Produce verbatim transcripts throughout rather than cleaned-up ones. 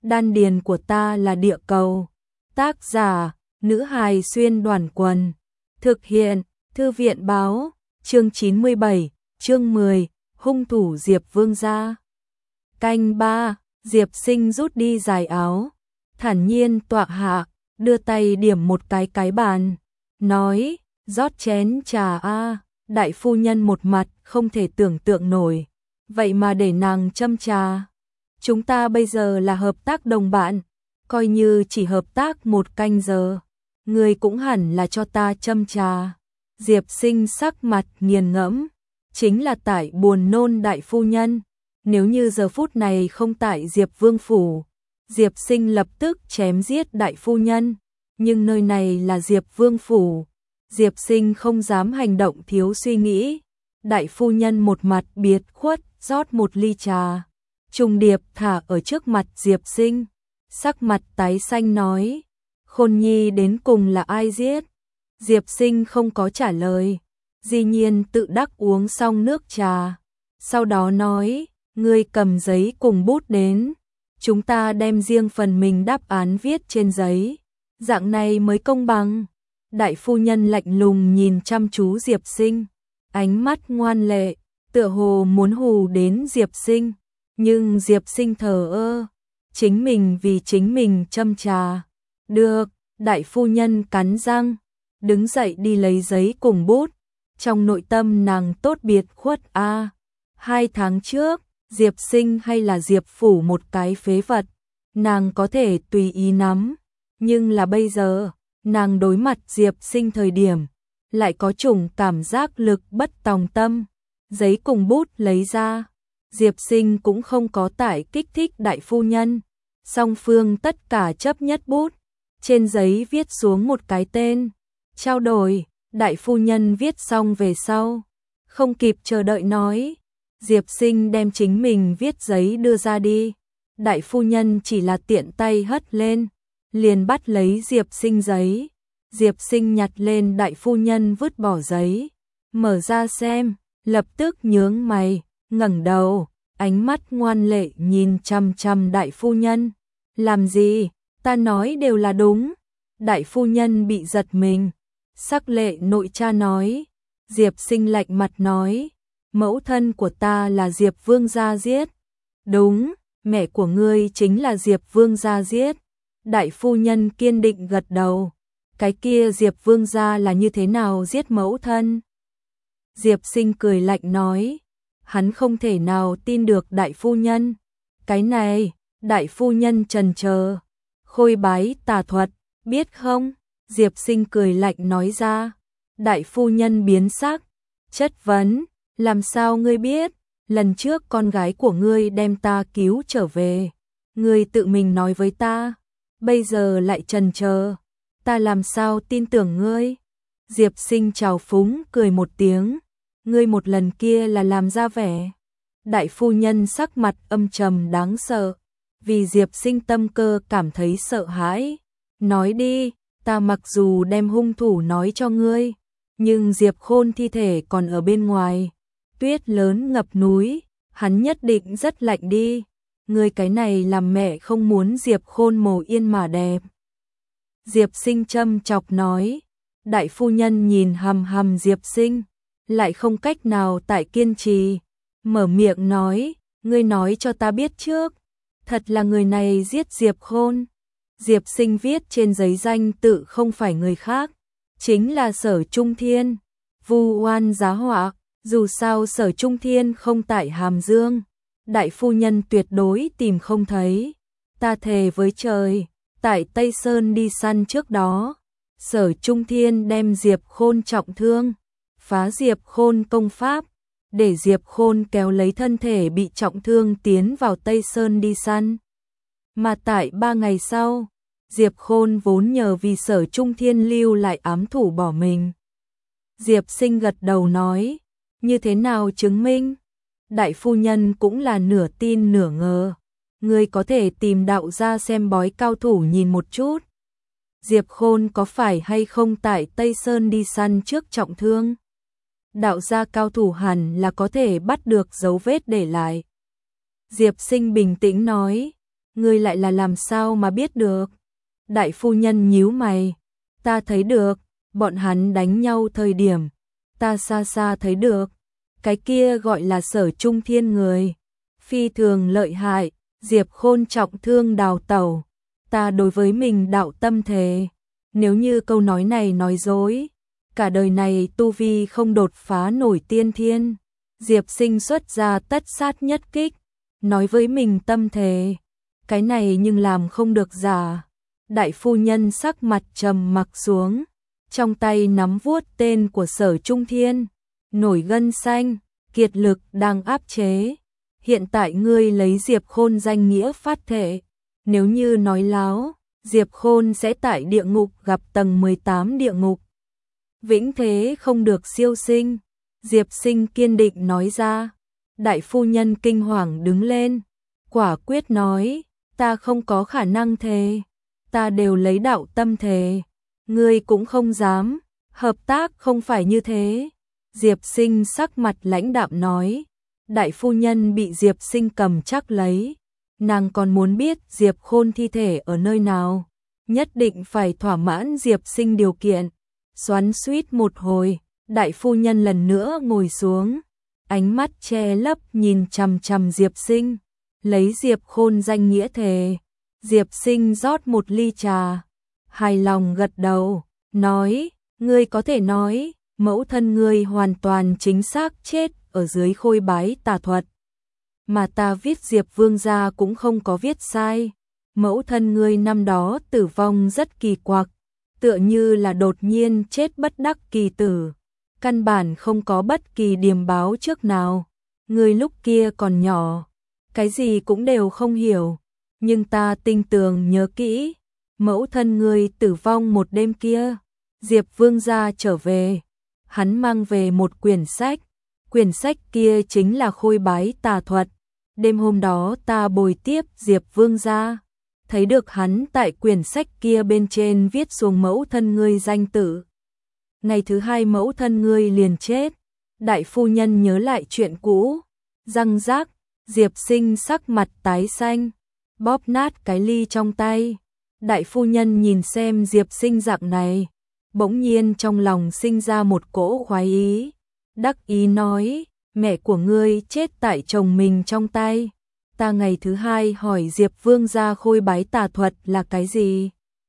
đan điền của ta là địa cầu. Tác giả, nữ hài xuyên đoàn quần. Thực hiện, thư viện báo, chương chín mươi bảy, chương mười, hung thủ Diệp Vương gia. Canh ba, Diệp Sinh rút đi dài áo, thản nhiên tọa hạ, đưa tay điểm một cái cái bàn, nói, rót chén trà a. Đại phu nhân một mặt không thể tưởng tượng nổi, vậy mà để nàng châm trà. Chúng ta bây giờ là hợp tác đồng bạn, coi như chỉ hợp tác một canh giờ, người cũng hẳn là cho ta châm trà. Diệp Sinh sắc mặt nghiền ngẫm, chính là tại buồn nôn đại phu nhân, nếu như giờ phút này không tại Diệp Vương phủ, Diệp Sinh lập tức chém giết đại phu nhân, nhưng nơi này là Diệp Vương phủ, Diệp Sinh không dám hành động thiếu suy nghĩ. Đại phu nhân một mặt biệt khuất rót một ly trà, trùng điệp thả ở trước mặt Diệp Sinh, sắc mặt tái xanh nói, Khôn Nhi đến cùng là ai giết? Diệp Sinh không có trả lời, dĩ nhiên tự đắc uống xong nước trà, sau đó nói, ngươi cầm giấy cùng bút đến, chúng ta đem riêng phần mình đáp án viết trên giấy, dạng này mới công bằng. Đại phu nhân lạnh lùng nhìn chăm chú Diệp Sinh, ánh mắt ngoan lệ, tựa hồ muốn hù đến Diệp Sinh, nhưng Diệp Sinh thờ ơ, chính mình vì chính mình châm trà. Được, đại phu nhân cắn răng, đứng dậy đi lấy giấy cùng bút, trong nội tâm nàng tốt biệt khuất a. À, hai tháng trước, Diệp Sinh hay là Diệp phủ một cái phế vật, nàng có thể tùy ý nắm, nhưng là bây giờ, nàng đối mặt Diệp Sinh thời điểm, lại có chủng cảm giác lực bất tòng tâm. Giấy cùng bút lấy ra, Diệp Sinh cũng không có tải kích thích đại phu nhân, song phương tất cả chấp nhất bút, trên giấy viết xuống một cái tên, trao đổi. Đại phu nhân viết xong về sau, không kịp chờ đợi nói, Diệp Sinh đem chính mình viết giấy đưa ra đi. Đại phu nhân chỉ là tiện tay hất lên, liền bắt lấy Diệp Sinh giấy. Diệp Sinh nhặt lên đại phu nhân vứt bỏ giấy, mở ra xem, lập tức nhướng mày, ngẩng đầu, ánh mắt ngoan lệ nhìn chằm chằm đại phu nhân. Làm gì? Ta nói đều là đúng. Đại phu nhân bị giật mình, sắc lệ nội cha nói. Diệp Sinh lạnh mặt nói, mẫu thân của ta là Diệp Vương gia giết. Đúng, mẹ của ngươi chính là Diệp Vương gia giết. Đại phu nhân kiên định gật đầu. Cái kia Diệp Vương gia là như thế nào giết mẫu thân? Diệp Sinh cười lạnh nói, hắn không thể nào tin được đại phu nhân. Cái này, đại phu nhân trần chờ, khôi bái tà thuật, biết không? Diệp Sinh cười lạnh nói ra. Đại phu nhân biến sắc, chất vấn, làm sao ngươi biết? Lần trước con gái của ngươi đem ta cứu trở về, ngươi tự mình nói với ta, bây giờ lại trần chờ, ta làm sao tin tưởng ngươi? Diệp Sinh trào phúng cười một tiếng, ngươi một lần kia là làm ra vẻ. Đại phu nhân sắc mặt âm trầm đáng sợ, vì Diệp Sinh tâm cơ cảm thấy sợ hãi, nói đi, ta mặc dù đem hung thủ nói cho ngươi, nhưng Diệp Khôn thi thể còn ở bên ngoài, tuyết lớn ngập núi, hắn nhất định rất lạnh đi, ngươi cái này làm mẹ không muốn Diệp Khôn mồ yên mà đẹp. Diệp Sinh châm chọc nói. Đại phu nhân nhìn hằm hằm Diệp Sinh, lại không cách nào tại kiên trì, mở miệng nói, ngươi nói cho ta biết trước, thật là người này giết Diệp Khôn. Diệp Sinh viết trên giấy danh tự không phải người khác, chính là Sở Trung Thiên, vu oan giá họa, dù sao Sở Trung Thiên không tại Hàm Dương, đại phu nhân tuyệt đối tìm không thấy. Ta thề với trời, tại Tây Sơn đi săn trước đó, Sở Trung Thiên đem Diệp Khôn trọng thương, phá Diệp Khôn công pháp, để Diệp Khôn kéo lấy thân thể bị trọng thương tiến vào Tây Sơn đi săn. Mà tại ba ngày sau, Diệp Khôn vốn nhờ vì Sở Trung Thiên lưu lại ám thủ bỏ mình. Diệp Sinh gật đầu nói, như thế nào chứng minh? Đại phu nhân cũng là nửa tin nửa ngờ, ngươi có thể tìm đạo gia xem bói cao thủ nhìn một chút. Diệp Khôn có phải hay không tại Tây Sơn đi săn trước trọng thương? Đạo gia cao thủ hẳn là có thể bắt được dấu vết để lại. Diệp Sinh bình tĩnh nói, Ngươi lại là làm sao mà biết được? Đại phu nhân nhíu mày. Ta thấy được, bọn hắn đánh nhau thời điểm. Ta xa xa thấy được. Cái kia gọi là Sở Trung Thiên người. Phi thường lợi hại, Diệp Khôn trọng thương đào tẩu. Ta đối với mình đạo tâm thề. Nếu như câu nói này nói dối, cả đời này tu vi không đột phá nổi tiên thiên. Diệp Sinh xuất ra tất sát nhất kích, nói với mình tâm thề. Cái này nhưng làm không được giả. Đại phu nhân sắc mặt trầm mặc xuống, trong tay nắm vuốt tên của Sở Trung Thiên, nổi gân xanh, kiệt lực đang áp chế. Hiện tại ngươi lấy Diệp Khôn danh nghĩa phát thệ, nếu như nói láo, Diệp Khôn sẽ tại địa ngục gặp tầng mười tám địa ngục. Vĩnh thế không được siêu sinh. Diệp Sinh kiên định nói ra. Đại phu nhân kinh hoàng đứng lên, quả quyết nói, ta không có khả năng thề, ta đều lấy đạo tâm thề, ngươi cũng không dám, hợp tác không phải như thế. Diệp Sinh sắc mặt lãnh đạm nói. Đại phu nhân bị Diệp Sinh cầm chắc lấy, nàng còn muốn biết Diệp Khôn thi thể ở nơi nào, nhất định phải thỏa mãn Diệp Sinh điều kiện. Xoắn xuýt một hồi, đại phu nhân lần nữa ngồi xuống, ánh mắt che lấp nhìn chằm chằm Diệp Sinh, lấy Diệp Khôn danh nghĩa thề. Diệp Sinh rót một ly trà, hài lòng gật đầu, nói, ngươi có thể nói, mẫu thân ngươi hoàn toàn chính xác chết ở dưới khôi bái tà thuật. Mà ta viết Diệp Vương gia cũng không có viết sai. Mẫu thân ngươi năm đó tử vong rất kỳ quặc, tựa như là đột nhiên chết bất đắc kỳ tử. Căn bản không có bất kỳ điềm báo trước nào. Ngươi lúc kia còn nhỏ, cái gì cũng đều không hiểu. Nhưng ta tinh tường nhớ kỹ, mẫu thân ngươi tử vong một đêm kia. Diệp Vương gia trở về, hắn mang về một quyển sách. Quyển sách kia chính là khôi bái tà thuật. Đêm hôm đó ta bồi tiếp Diệp Vương gia, thấy được hắn tại quyển sách kia bên trên viết xuống mẫu thân ngươi danh tự. Ngày thứ hai mẫu thân ngươi liền chết. Đại phu nhân nhớ lại chuyện cũ, răng rác. Diệp Sinh sắc mặt tái xanh, bóp nát cái ly trong tay. Đại phu nhân nhìn xem Diệp Sinh dạng này, bỗng nhiên trong lòng sinh ra một cỗ khoái ý. Đắc ý nói, mẹ của ngươi chết tại chồng mình trong tay. Ta ngày thứ hai hỏi Diệp Vương gia khôi bái tà thuật là cái gì.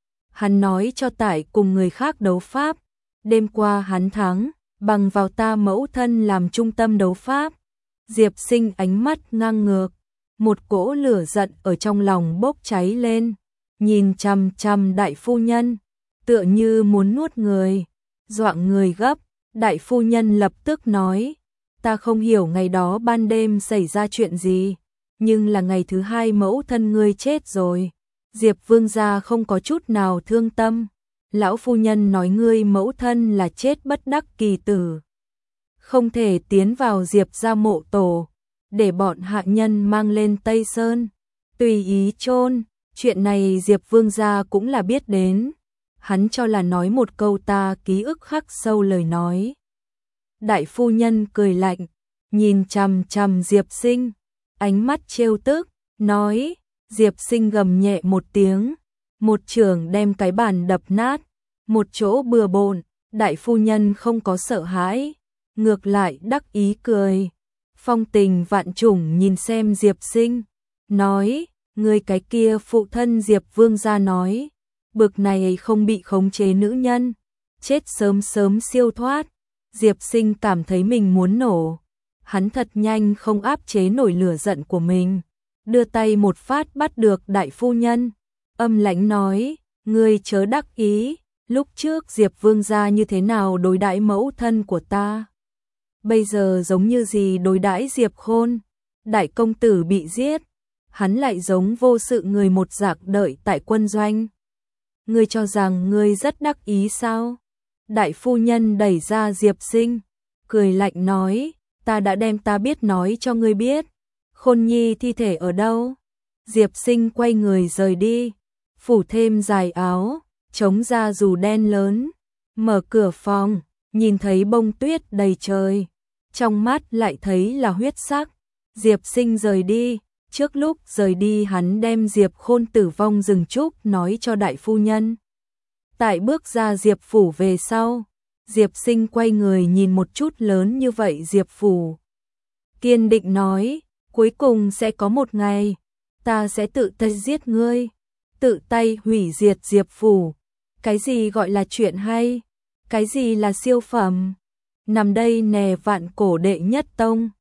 Hắn nói cho tại cùng người khác đấu pháp. Đêm qua hắn thắng, bằng vào ta mẫu thân làm trung tâm đấu pháp. Diệp Sinh ánh mắt ngang ngược, một cỗ lửa giận ở trong lòng bốc cháy lên, nhìn chằm chằm đại phu nhân, tựa như muốn nuốt người, doạng người gấp. Đại phu nhân lập tức nói, ta không hiểu ngày đó ban đêm xảy ra chuyện gì, nhưng là ngày thứ hai mẫu thân ngươi chết rồi. Diệp Vương gia không có chút nào thương tâm. Lão phu nhân nói ngươi mẫu thân là chết bất đắc kỳ tử, không thể tiến vào Diệp gia mộ tổ, để bọn hạ nhân mang lên Tây Sơn, tùy ý chôn. Chuyện này Diệp Vương gia cũng là biết đến, hắn cho là nói một câu ta ký ức khắc sâu lời nói. Đại phu nhân cười lạnh, nhìn chằm chằm Diệp Sinh, ánh mắt trêu tức, nói. Diệp Sinh gầm nhẹ một tiếng, một chưởng đem cái bàn đập nát, một chỗ bừa bộn. Đại phu nhân không có sợ hãi, ngược lại đắc ý cười, phong tình vạn trùng nhìn xem Diệp Sinh, nói, người cái kia phụ thân Diệp Vương gia nói, bực này không bị khống chế nữ nhân, chết sớm sớm siêu thoát. Diệp Sinh cảm thấy mình muốn nổ, hắn thật nhanh không áp chế nổi lửa giận của mình, đưa tay một phát bắt được đại phu nhân, âm lãnh nói, ngươi chớ đắc ý, lúc trước Diệp Vương gia như thế nào đối đãi mẫu thân của ta, bây giờ giống như gì đối đãi Diệp Khôn. Đại công tử bị giết, hắn lại giống vô sự người một dạng đợi tại quân doanh. Ngươi cho rằng ngươi rất đắc ý sao? Đại phu nhân đẩy ra Diệp Sinh, cười lạnh nói, ta đã đem ta biết nói cho ngươi biết. Khôn nhi thi thể ở đâu? Diệp Sinh quay người rời đi, phủ thêm dài áo, chống ra dù đen lớn, mở cửa phòng, nhìn thấy bông tuyết đầy trời, trong mắt lại thấy là huyết sắc. Diệp Sinh rời đi, Trước lúc rời đi hắn đem Diệp Khôn tử vong rừng trúc nói cho đại phu nhân. Tại bước ra Diệp phủ về sau, Diệp Sinh quay người nhìn một chút lớn như vậy Diệp phủ. Kiên định nói, cuối cùng sẽ có một ngày, ta sẽ tự tay giết ngươi, tự tay hủy diệt Diệp phủ. Cái gì gọi là chuyện hay? Cái gì là siêu phẩm? Nằm đây nè vạn cổ đệ nhất tông.